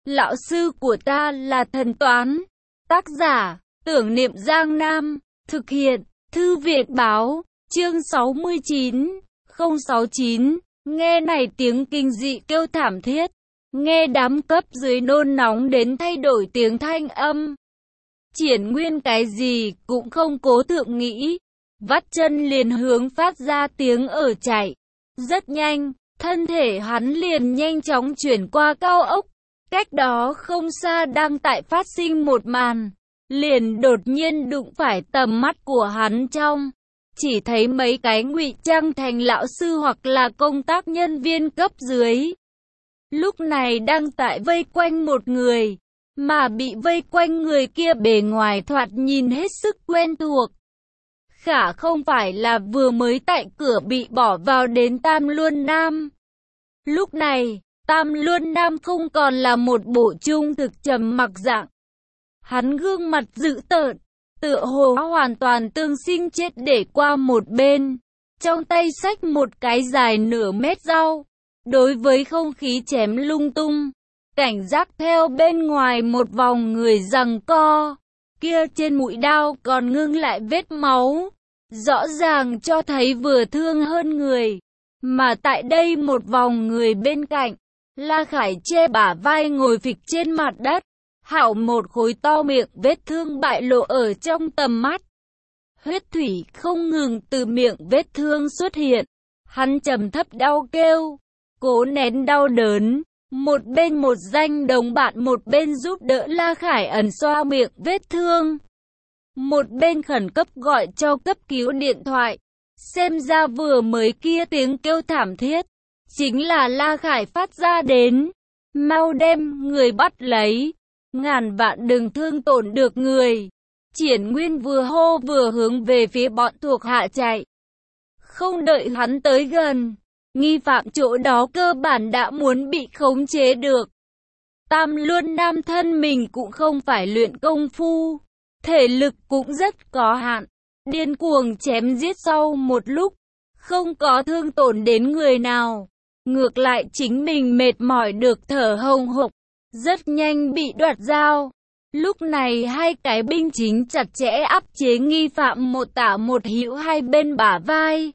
Lão sư của ta là thần toán. Tác giả, Tưởng Niệm Giang Nam. Thực hiện, Thư viện báo, chương 69, 069. Nghe này tiếng kinh dị kêu thảm thiết. Nghe đám cấp dưới nôn nóng đến thay đổi tiếng thanh âm. Triển Nguyên cái gì cũng không cố thượng nghĩ. Vắt chân liền hướng phát ra tiếng ở chạy. Rất nhanh, thân thể hắn liền nhanh chóng chuyển qua cao ốc. Cách đó không xa đang tại phát sinh một màn. Liền đột nhiên đụng phải tầm mắt của hắn trong. Chỉ thấy mấy cái ngụy trang thành lão sư hoặc là công tác nhân viên cấp dưới. Lúc này đang tại vây quanh một người. Mà bị vây quanh người kia bề ngoài thoạt nhìn hết sức quen thuộc. Khả không phải là vừa mới tại cửa bị bỏ vào đến Tam Luân Nam. Lúc này, Tam Luân Nam không còn là một bộ trung thực trầm mặc dạng. Hắn gương mặt dữ tợn, tựa hồ hoàn toàn tương sinh chết để qua một bên. Trong tay xách một cái dài nửa mét dao. Đối với không khí chém lung tung. Cảnh giác theo bên ngoài một vòng người giằng co. Kia trên mũi đao còn ngưng lại vết máu. Rõ ràng cho thấy vừa thương hơn người. Mà tại đây một vòng người bên cạnh. La Khải che bả vai ngồi phịch trên mặt đất. Hạo một khối to miệng vết thương bại lộ ở trong tầm mắt. Huyết thủy không ngừng từ miệng vết thương xuất hiện. Hắn trầm thấp đau kêu. Cố nén đau đớn. Một bên một danh đồng bạn một bên giúp đỡ La Khải ẩn xoa miệng vết thương. Một bên khẩn cấp gọi cho cấp cứu điện thoại. Xem ra vừa mới kia tiếng kêu thảm thiết. Chính là La Khải phát ra đến. Mau đem người bắt lấy. Ngàn vạn đừng thương tổn được người. Triển Nguyên vừa hô vừa hướng về phía bọn thuộc hạ chạy. Không đợi hắn tới gần. Nghi phạm chỗ đó cơ bản đã muốn bị khống chế được. Tam Luân Nam thân mình cũng không phải luyện công phu. Thể lực cũng rất có hạn. Điên cuồng chém giết sau một lúc. Không có thương tổn đến người nào. Ngược lại chính mình mệt mỏi được thở hồng hộc. Rất nhanh bị đoạt dao. Lúc này hai cái binh chính chặt chẽ áp chế nghi phạm một tả một hữu hai bên bả vai.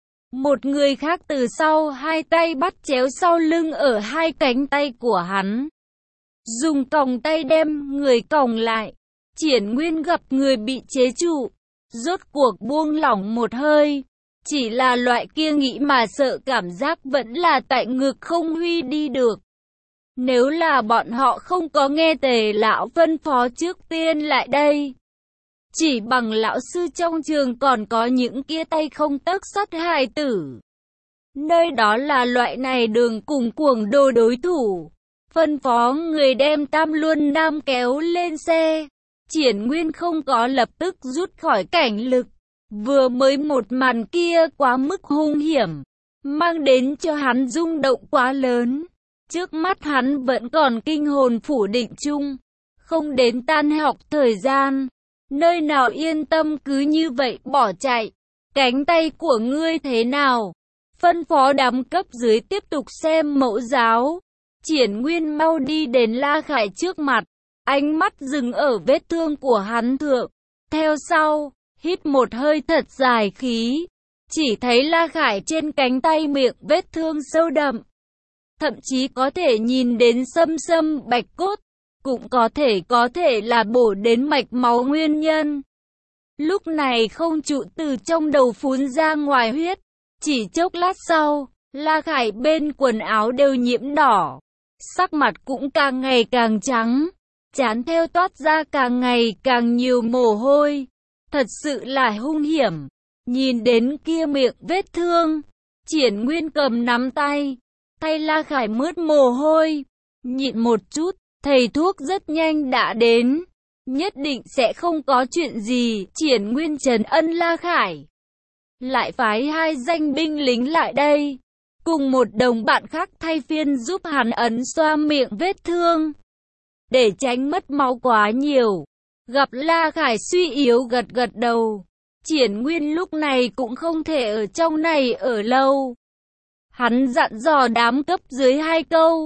Một người khác từ sau hai tay bắt chéo sau lưng ở hai cánh tay của hắn. Dùng còng tay đem người còng lại. Triển Nguyên gặp người bị chế trụ. Rốt cuộc buông lỏng một hơi. Chỉ là loại kia nghĩ mà sợ cảm giác vẫn là tại ngực không huy đi được. Nếu là bọn họ không có nghe Tề lão phân phó trước tiên lại đây. Chỉ bằng lão sư trong trường còn có những kia tay không tấc sắt hài tử. Nơi đó là loại này đường cùng cuồng đồ đối thủ. Phân phó người đem Tam Luân Nam kéo lên xe. Triển Nguyên không có lập tức rút khỏi cảnh lực. Vừa mới một màn kia quá mức hung hiểm. Mang đến cho hắn rung động quá lớn. Trước mắt hắn vẫn còn kinh hồn phủ định chung. Không đến tan học thời gian. Nơi nào yên tâm cứ như vậy bỏ chạy. Cánh tay của ngươi thế nào? Phân phó đám cấp dưới tiếp tục xem mẫu giáo. Triển Nguyên mau đi đến La Khải trước mặt. Ánh mắt dừng ở vết thương của hắn thượng. Theo sau, hít một hơi thật dài khí. Chỉ thấy La Khải trên cánh tay miệng vết thương sâu đậm. Thậm chí có thể nhìn đến xâm bạch cốt. Cũng có thể là bổ đến mạch máu nguyên nhân. Lúc này không trụ từ trong đầu phun ra ngoài huyết. Chỉ chốc lát sau, La Khải bên quần áo đều nhiễm đỏ. Sắc mặt cũng càng ngày càng trắng. Trán theo toát ra càng ngày càng nhiều mồ hôi. Thật sự là hung hiểm. Nhìn đến kia miệng vết thương. Triển Nguyên cầm nắm tay. Tay La Khải mướt mồ hôi. Nhịn một chút. Thầy thuốc rất nhanh đã đến. Nhất định sẽ không có chuyện gì. Triển Nguyên trấn ân La Khải. Lại phái hai danh binh lính lại đây. Cùng một đồng bạn khác thay phiên giúp hắn ấn xoa miệng vết thương. Để tránh mất máu quá nhiều. Gặp La Khải suy yếu gật gật đầu. Triển Nguyên lúc này cũng không thể ở trong này ở lâu. Hắn dặn dò đám cấp dưới hai câu.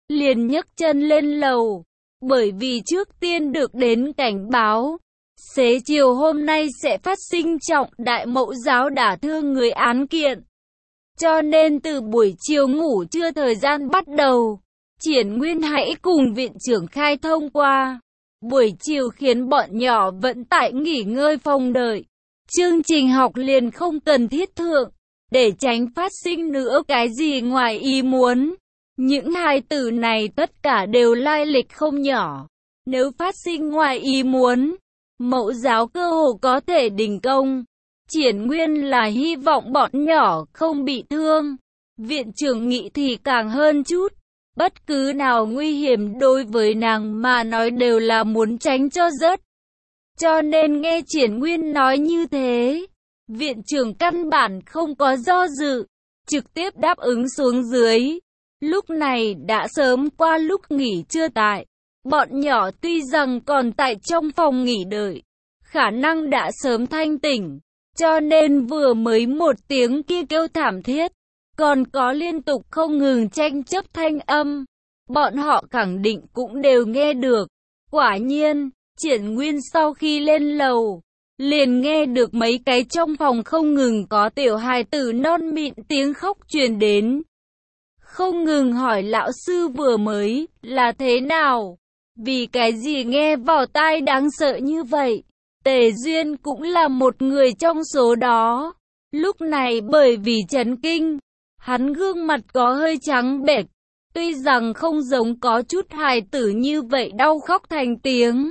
liền nhấc chân lên lầu. Bởi vì trước tiên được đến cảnh báo, xế chiều hôm nay sẽ phát sinh trọng đại mẫu giáo đả thương người án kiện. Cho nên từ buổi chiều ngủ trưa thời gian bắt đầu, Triển Nguyên hãy cùng viện trưởng khai thông qua. Buổi chiều khiến bọn nhỏ vẫn tại nghỉ ngơi phòng đợi. Chương trình học liền không cần thiết thượng, để tránh phát sinh nữa cái gì ngoài ý muốn. Những hài tử này tất cả đều lai lịch không nhỏ. Nếu phát sinh ngoài ý muốn, mẫu giáo cơ hồ có thể đình công. Triển Nguyên là hy vọng bọn nhỏ không bị thương. Viện trưởng nghĩ thì càng hơn chút. Bất cứ nào nguy hiểm đối với nàng mà nói đều là muốn tránh cho rớt. Cho nên nghe Triển Nguyên nói như thế, viện trưởng căn bản không có do dự, trực tiếp đáp ứng xuống dưới. Lúc này đã sớm qua lúc nghỉ trưa tại. Bọn nhỏ tuy rằng còn tại trong phòng nghỉ đợi, khả năng đã sớm thanh tỉnh, cho nên vừa mới một tiếng kia kêu thảm thiết, còn có liên tục không ngừng tranh chấp thanh âm, bọn họ khẳng định cũng đều nghe được. Quả nhiên, Triển Nguyên sau khi lên lầu, liền nghe được mấy cái trong phòng không ngừng có tiểu hài tử non mịn tiếng khóc truyền đến. Không ngừng hỏi lão sư vừa mới, là thế nào? Vì cái gì nghe vào tai đáng sợ như vậy? Tề Duyên cũng là một người trong số đó. Lúc này bởi vì chấn kinh, hắn gương mặt có hơi trắng bệch. Tuy rằng không giống có chút hài tử như vậy đau khóc thành tiếng,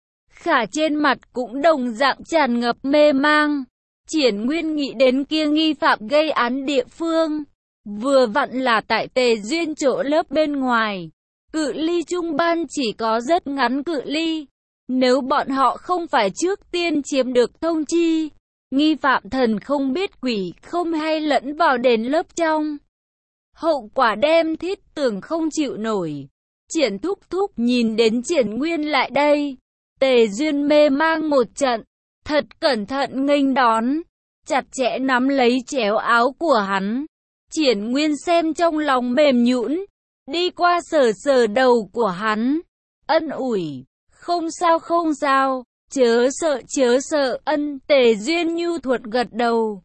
khả trên mặt cũng đồng dạng tràn ngập mê mang. Triển Nguyên nghĩ đến kia nghi phạm gây án địa phương, vừa vặn là tại Tề Duyên chỗ lớp bên ngoài. Cự ly trung ban chỉ có rất ngắn cự ly. Nếu bọn họ không phải trước tiên chiếm được thông chi, nghi phạm thần không biết quỷ không hay lẫn vào đến lớp trong, hậu quả đem thiết tưởng không chịu nổi. Triển Thúc Thúc nhìn đến Triển Nguyên lại đây, Tề Duyên mê mang một trận, thật cẩn thận nghênh đón, chặt chẽ nắm lấy chéo áo của hắn. Triển Nguyên xem trong lòng mềm nhũn, đi qua sờ sờ đầu của hắn, ân ủi, không sao, chớ sợ, Tề Duyên nhu thuật gật đầu.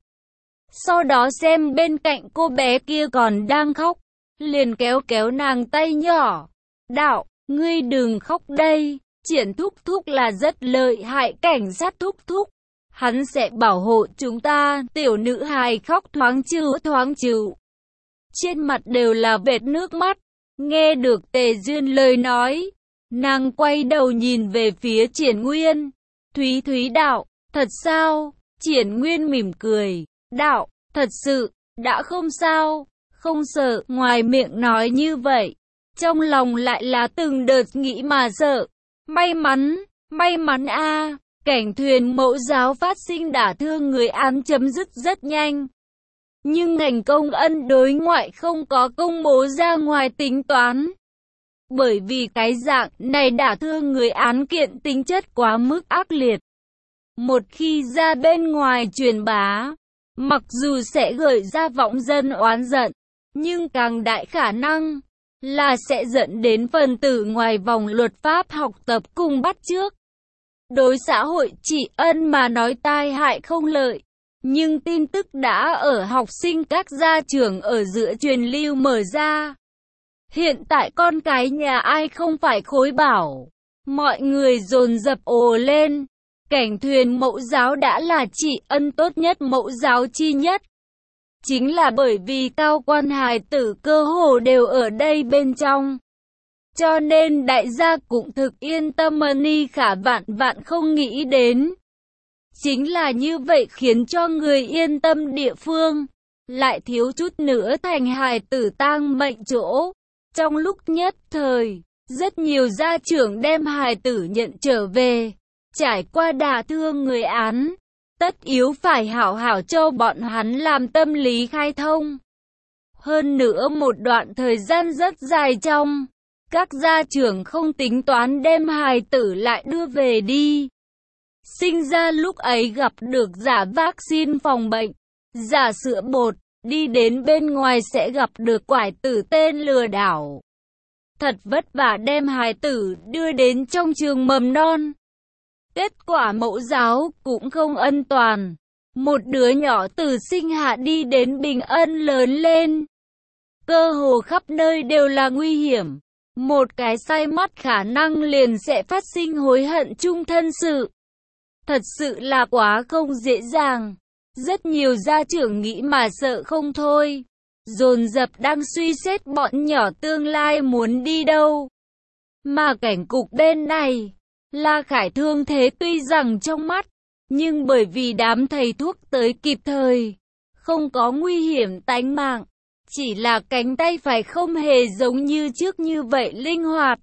Sau đó xem bên cạnh cô bé kia còn đang khóc, liền kéo kéo nàng tay nhỏ, đạo, ngươi đừng khóc đây, Triển Thúc Thúc là rất lợi hại cảnh sát Thúc Thúc, hắn sẽ bảo hộ chúng ta. Tiểu nữ hài khóc thoáng chịu. Trên mặt đều là vệt nước mắt. Nghe được Tề Duyên lời nói, nàng quay đầu nhìn về phía Triển Nguyên. Thúy đạo, thật sao? Triển Nguyên mỉm cười, đạo, thật sự, đã không sao, không sợ. Ngoài miệng nói như vậy, trong lòng lại là từng đợt nghĩ mà sợ. May mắn a, cảnh thuyền mẫu giáo phát sinh đả thương người án chấm dứt rất nhanh. Nhưng ngành công ân đối ngoại không có công bố ra ngoài tính toán. Bởi vì cái dạng này đả thương người án kiện tính chất quá mức ác liệt. Một khi ra bên ngoài truyền bá, mặc dù sẽ gợi ra vọng dân oán giận, nhưng càng đại khả năng là sẽ dẫn đến phần tử ngoài vòng luật pháp học tập cùng bắt chước. Đối xã hội trị ân mà nói tai hại không lợi. Nhưng tin tức đã ở học sinh các gia trưởng ở giữa truyền lưu mở ra. Hiện tại con cái nhà ai không phải khối bảo. Mọi người dồn dập ồ lên. Cảnh thuyền mẫu giáo đã là trị ân tốt nhất mẫu giáo chi nhất. Chính là bởi vì cao quan hài tử cơ hồ đều ở đây bên trong. Cho nên đại gia cũng thực yên tâm ni khả vạn không nghĩ đến. Chính là như vậy khiến cho người yên tâm địa phương, lại thiếu chút nữa thành hài tử tang mệnh chỗ. Trong lúc nhất thời, rất nhiều gia trưởng đem hài tử nhận trở về, trải qua đả thương người án, tất yếu phải hảo hảo cho bọn hắn làm tâm lý khai thông. Hơn nữa một đoạn thời gian rất dài trong, các gia trưởng không tính toán đem hài tử lại đưa về đi. Sinh ra lúc ấy gặp được giả vaccine phòng bệnh, giả sữa bột, đi đến bên ngoài sẽ gặp được quải tử tên lừa đảo. thật vất vả đem hài tử đưa đến trong trường mầm non. Kết quả mẫu giáo cũng không an toàn. Một đứa nhỏ từ sinh hạ đi đến Bình Ân lớn lên. Cơ hồ khắp nơi đều là nguy hiểm. Một cái sai mắt khả năng liền sẽ phát sinh hối hận chung thân sự. Thật sự là quá không dễ dàng. Rất nhiều gia trưởng nghĩ mà sợ không thôi. Dồn dập đang suy xét bọn nhỏ tương lai muốn đi đâu. Mà cảnh cục bên này, La Khải thương thế tuy rằng trong mắt, nhưng bởi vì đám thầy thuốc tới kịp thời, không có nguy hiểm tánh mạng. Chỉ là cánh tay phải không hề giống như trước như vậy linh hoạt.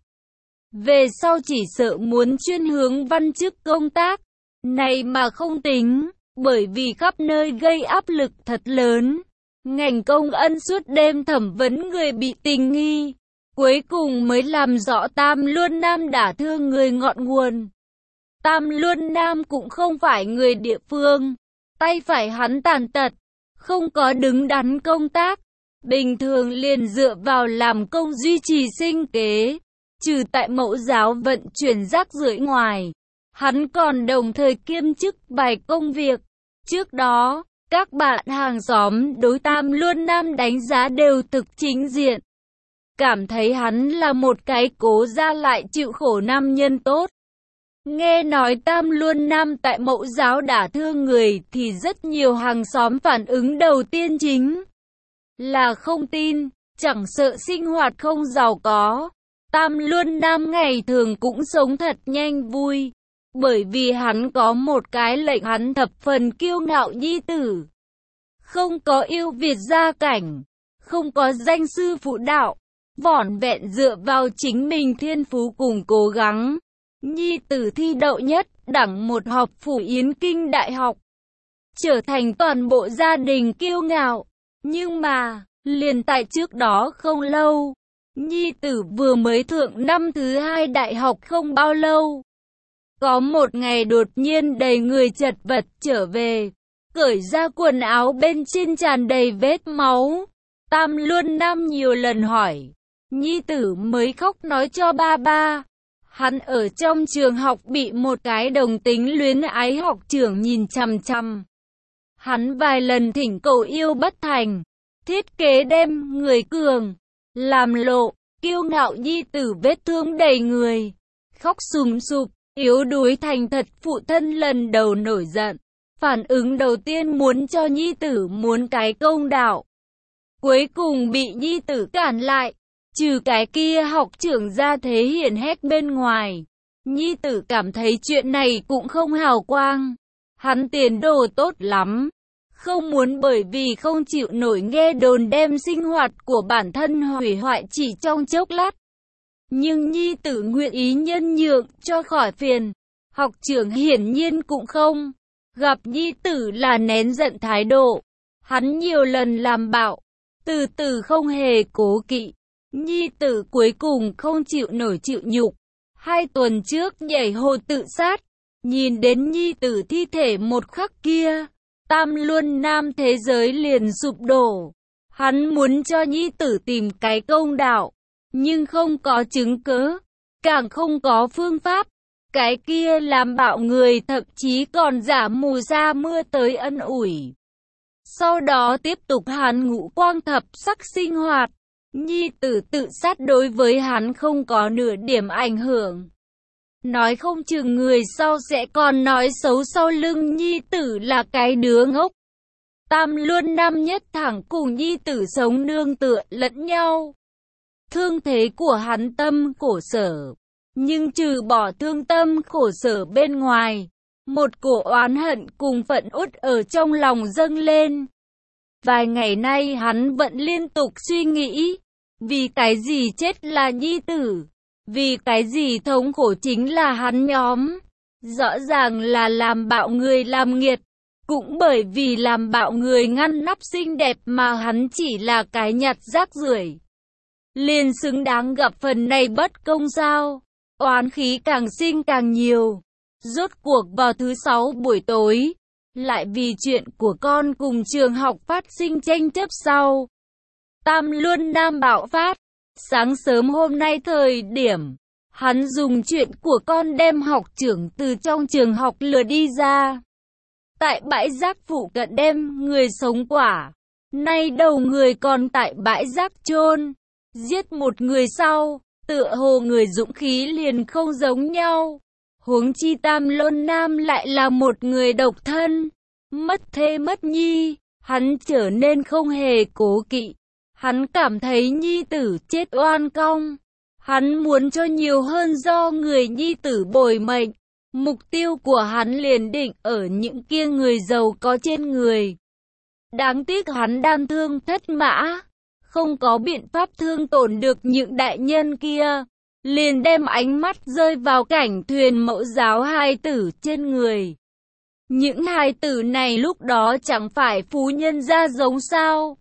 Về sau chỉ sợ muốn chuyên hướng văn chức công tác. Này mà không tính, bởi vì khắp nơi gây áp lực thật lớn. Ngành công ân suốt đêm thẩm vấn người bị tình nghi. Cuối cùng mới làm rõ Tam Luân Nam đả thương người ngọn nguồn. Tam Luân Nam cũng không phải người địa phương. Tay phải hắn tàn tật, không có đứng đắn công tác. Bình thường liền dựa vào làm công duy trì sinh kế. Trừ tại mẫu giáo vận chuyển rác rưởi ngoài, hắn còn đồng thời kiêm chức bài công việc. Trước đó, các bạn hàng xóm đối Tam Luân Nam đánh giá đều thực chính diện. Cảm thấy hắn là một cái cố ra lại chịu khổ nam nhân tốt. Nghe nói Tam Luân Nam tại mẫu giáo đả thương người thì rất nhiều hàng xóm phản ứng đầu tiên chính là không tin, chẳng sợ sinh hoạt không giàu có. Tam Luân Nam ngày thường cũng sống thật nhanh vui, bởi vì hắn có một cái lệnh hắn thập phần kiêu ngạo nhi tử. Không có yêu Việt gia cảnh, không có danh sư phụ đạo, vỏn vẹn dựa vào chính mình thiên phú cùng cố gắng. Nhi tử thi đậu nhất đẳng một học Phủ Yến Kinh Đại học, trở thành toàn bộ gia đình kiêu ngạo. Nhưng mà, liền tại trước đó không lâu, nhi tử vừa mới thượng năm thứ 2 đại học không bao lâu. Có một ngày đột nhiên đầy người chật vật trở về, cởi ra quần áo bên trên tràn đầy vết máu. Tam Luân Nam nhiều lần hỏi, nhi tử mới khóc nói cho ba. Hắn ở trong trường học bị một cái đồng tính luyến ái học trưởng nhìn chằm chằm. Hắn vài lần thỉnh cầu yêu bất thành, thiết kế đem người cường, làm lộ, kiêu ngạo nhi tử vết thương đầy người. Khóc sùm sụp, yếu đuối thành thật phụ thân lần đầu nổi giận. Phản ứng đầu tiên muốn cho nhi tử muốn cái công đạo. Cuối cùng bị nhi tử cản lại. Trừ cái kia học trưởng ra thế hiển hách bên ngoài, nhi tử cảm thấy chuyện này cũng không hào quang. Hắn tiền đồ tốt lắm, không muốn bởi vì không chịu nổi nghe đồn đem sinh hoạt của bản thân hủy hoại chỉ trong chốc lát. Nhưng nhi tử nguyện ý nhân nhượng cho khỏi phiền. Học trưởng hiển nhiên cũng không. Gặp nhi tử là nén giận thái độ. Hắn nhiều lần làm bạo, từ từ không hề cố kỵ. Nhi tử cuối cùng không chịu nổi chịu nhục. 2 tuần trước nhảy hồ tự sát. Nhìn đến nhi tử thi thể một khắc kia, Tam Luân Nam thế giới liền sụp đổ. Hắn muốn cho nhi tử tìm cái công đạo, nhưng không có chứng cứ, càng không có phương pháp. Cái kia làm bạo người thậm chí còn giả mù sa mưa tới ân ủi. Sau đó tiếp tục hắn ngũ quang thập sắc sinh hoạt. Nhi tử tự sát đối với hắn không có nửa điểm ảnh hưởng. Nói không chừng người sau sẽ còn nói xấu sau lưng nhi tử là cái đứa ngốc. Tam Luân Nam nhất thẳng cùng nhi tử sống nương tựa lẫn nhau. Thương thế của hắn tâm khổ sở. Nhưng trừ bỏ thương tâm khổ sở bên ngoài, một cổ oán hận cùng phẫn uất ở trong lòng dâng lên. Vài ngày nay hắn vẫn liên tục suy nghĩ, vì cái gì chết là nhi tử, vì cái gì thống khổ chính là hắn nhóm. Rõ ràng là làm bạo người làm nghiệt, cũng bởi vì làm bạo người ngăn nắp xinh đẹp mà hắn chỉ là cái nhặt rác rưởi. Liền xứng đáng gặp phần này bất công sao? Oán khí càng sinh càng nhiều. Rốt cuộc vào thứ 6 buổi tối, lại vì chuyện của con cùng trường học phát sinh tranh chấp sau. Tam Luân Nam bạo phát, Sáng sớm hôm nay thời điểm hắn dùng chuyện của con đem học trưởng từ trong trường học lừa đi ra. Tại bãi rác phụ cận đem người sống quả. Nay đầu người còn tại bãi rác chôn. Giết một người sau, tựa hồ người dũng khí liền không giống nhau. Huống chi Tam Luân Nam lại là một người độc thân. Mất thê mất nhi, hắn trở nên không hề cố kỵ. Hắn cảm thấy nhi tử chết oan công. Hắn muốn cho nhiều hơn do người nhi tử bồi mệnh. Mục tiêu của hắn liền định ở những kia người giàu có trên người. Đáng tiếc hắn đan thương thất mã, không có biện pháp thương tổn được những đại nhân kia. Liền đem ánh mắt rơi vào cảnh thuyền mẫu giáo hài tử trên người. Những hài tử này lúc đó chẳng phải phú nhân gia giống sao.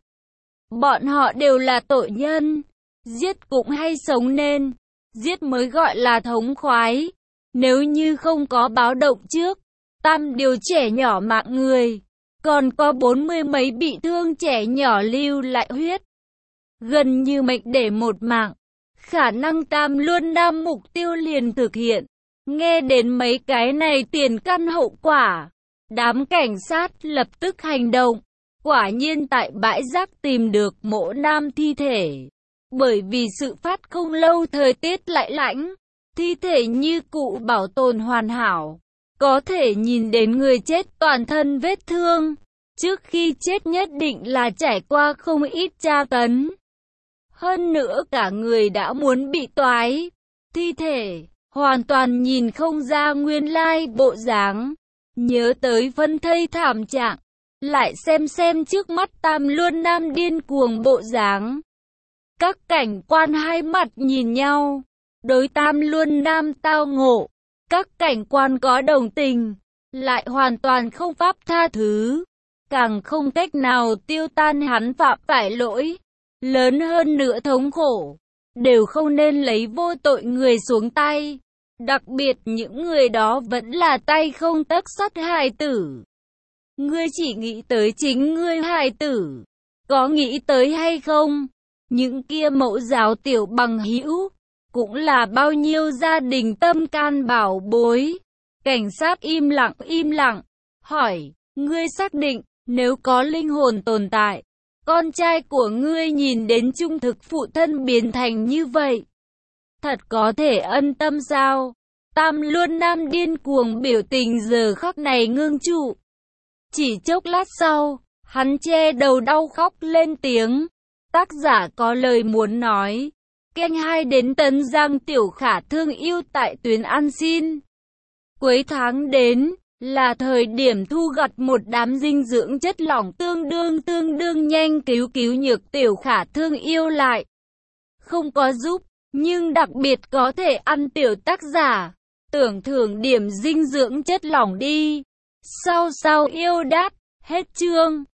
Bọn họ đều là tội nhân. Giết cũng hay sống nên. Giết mới gọi là thống khoái. Nếu như không có báo động trước, Tam điều trẻ nhỏ mạng người. Còn có 40 mấy bị thương trẻ nhỏ lưu lại huyết. Gần như mệnh để một mạng. Khả năng Tam Luân Nam mục tiêu liền thực hiện. Nghe đến mấy cái này tiền căn hậu quả. Đám cảnh sát lập tức hành động. Quả nhiên tại bãi rác tìm được mộ nam thi thể. Bởi vì sự phát không lâu thời tiết lại lạnh. Thi thể như cụ bảo tồn hoàn hảo. Có thể nhìn đến người chết toàn thân vết thương. Trước khi chết nhất định là trải qua không ít tra tấn. Hơn nữa cả người đã muốn bị toái. Thi thể hoàn toàn nhìn không ra nguyên lai bộ dáng. Nhớ tới phân thây thảm trạng. Lại xem trước mắt Tam Luân Nam điên cuồng bộ dáng. Các cảnh quan hai mặt nhìn nhau. Đối Tam Luân Nam tao ngộ. Các cảnh quan có đồng tình. Lại hoàn toàn không pháp tha thứ. Càng không cách nào tiêu tan hắn phạm phải lỗi. Lớn hơn nữa thống khổ. Đều không nên lấy vô tội người xuống tay. Đặc biệt những người đó vẫn là tay không tấc sắt hài tử. Ngươi chỉ nghĩ tới chính ngươi hài tử. Có nghĩ tới hay không? Những kia mẫu giáo tiểu bằng hữu. Cũng là bao nhiêu gia đình tâm can bảo bối. Cảnh sát im lặng. Hỏi, ngươi xác định, nếu có linh hồn tồn tại, con trai của ngươi nhìn đến trung thực phụ thân biến thành như vậy. Thật có thể ân tâm sao? Tam Luân Nam điên cuồng biểu tình giờ khắc này ngưng trụ. Chỉ chốc lát sau, hắn che đầu đau khóc lên tiếng. Tác giả có lời muốn nói. Kênh 2 đến Tấn Giang Tiểu Khả thương yêu tại tuyến ăn xin. Cuối tháng đến là thời điểm thu gặt một đám dinh dưỡng chất lỏng tương đương nhanh cứu nhược Tiểu Khả thương yêu lại. Không có giúp, nhưng đặc biệt có thể ăn tiểu tác giả. Tưởng thưởng điểm dinh dưỡng chất lỏng đi. Sao yêu đát, hết chương.